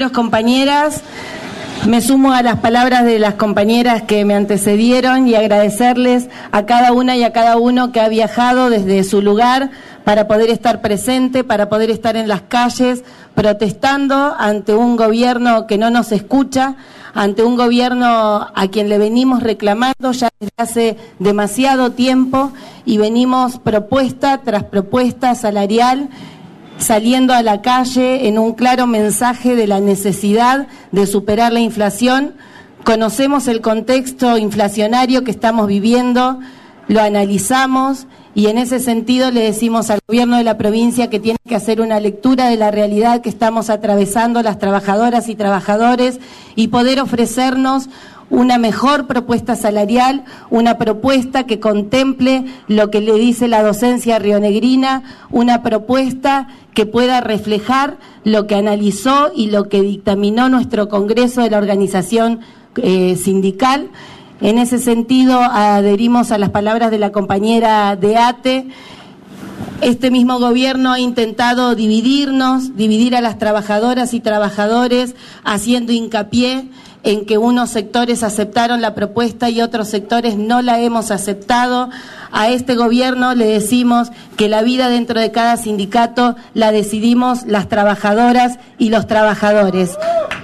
compañeras, me sumo a las palabras de las compañeras que me antecedieron y agradecerles a cada una y a cada uno que ha viajado desde su lugar para poder estar presente, para poder estar en las calles protestando ante un gobierno que no nos escucha, ante un gobierno a quien le venimos reclamando ya desde hace demasiado tiempo y venimos propuesta tras propuesta salarial, saliendo a la calle en un claro mensaje de la necesidad de superar la inflación. Conocemos el contexto inflacionario que estamos viviendo, lo analizamos y en ese sentido le decimos al gobierno de la provincia que tiene que hacer una lectura de la realidad que estamos atravesando las trabajadoras y trabajadores y poder ofrecernos una mejor propuesta salarial, una propuesta que contemple lo que le dice la docencia rionegrina, una propuesta que pueda reflejar lo que analizó y lo que dictaminó nuestro Congreso de la organización sindical. En ese sentido, adherimos a las palabras de la compañera de ATE. Este mismo gobierno ha intentado dividir a las trabajadoras y trabajadores, haciendo hincapié en que unos sectores aceptaron la propuesta y otros sectores no la hemos aceptado. A este gobierno le decimos que la vida dentro de cada sindicato la decidimos las trabajadoras y los trabajadores.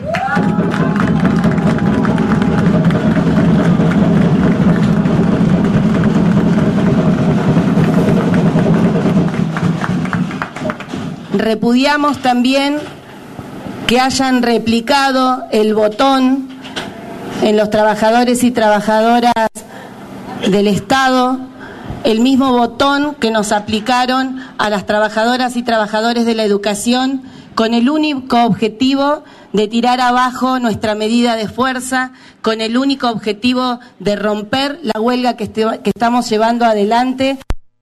Repudiamos también que hayan replicado el botón en los trabajadores y trabajadoras del Estado, el mismo botón que nos aplicaron a las trabajadoras y trabajadores de la educación, con el único objetivo de tirar abajo nuestra medida de fuerza, con el único objetivo de romper la huelga que estamos llevando adelante.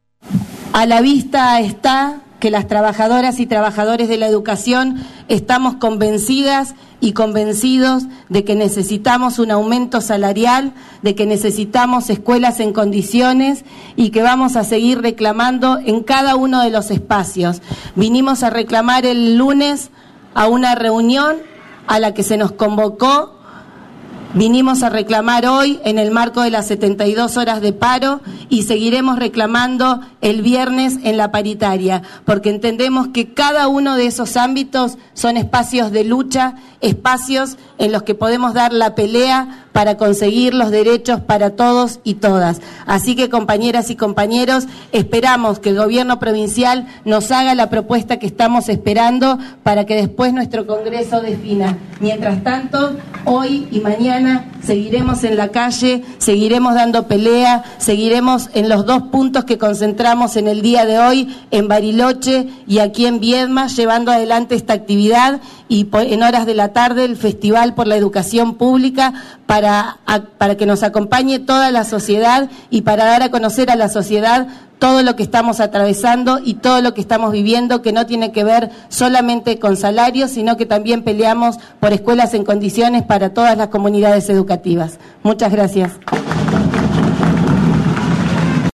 A la vista está que las trabajadoras y trabajadores de la educación estamos convencidas y convencidos de que necesitamos un aumento salarial, de que necesitamos escuelas en condiciones y que vamos a seguir reclamando en cada uno de los espacios. Vinimos a reclamar el lunes a una reunión a la que se nos convocó. Vinimos a reclamar hoy en el marco de las 72 horas de paro y seguiremos reclamando el viernes en la paritaria, porque entendemos que cada uno de esos ámbitos son espacios de lucha, espacios en los que podemos dar la pelea para conseguir los derechos para todos y todas. Así que, compañeras y compañeros, esperamos que el gobierno provincial nos haga la propuesta que estamos esperando para que después nuestro Congreso defina. Mientras tanto, hoy y mañana seguiremos en la calle, seguiremos dando pelea, seguiremos en los dos puntos que concentramos en el día de hoy, en Bariloche y aquí en Viedma, llevando adelante esta actividad y en horas de la tarde el Festival por la Educación Pública para que nos acompañe toda la sociedad y para dar a conocer a la sociedad todo lo que estamos atravesando y todo lo que estamos viviendo, que no tiene que ver solamente con salarios, sino que también peleamos por escuelas en condiciones para todas las comunidades educativas. Muchas gracias.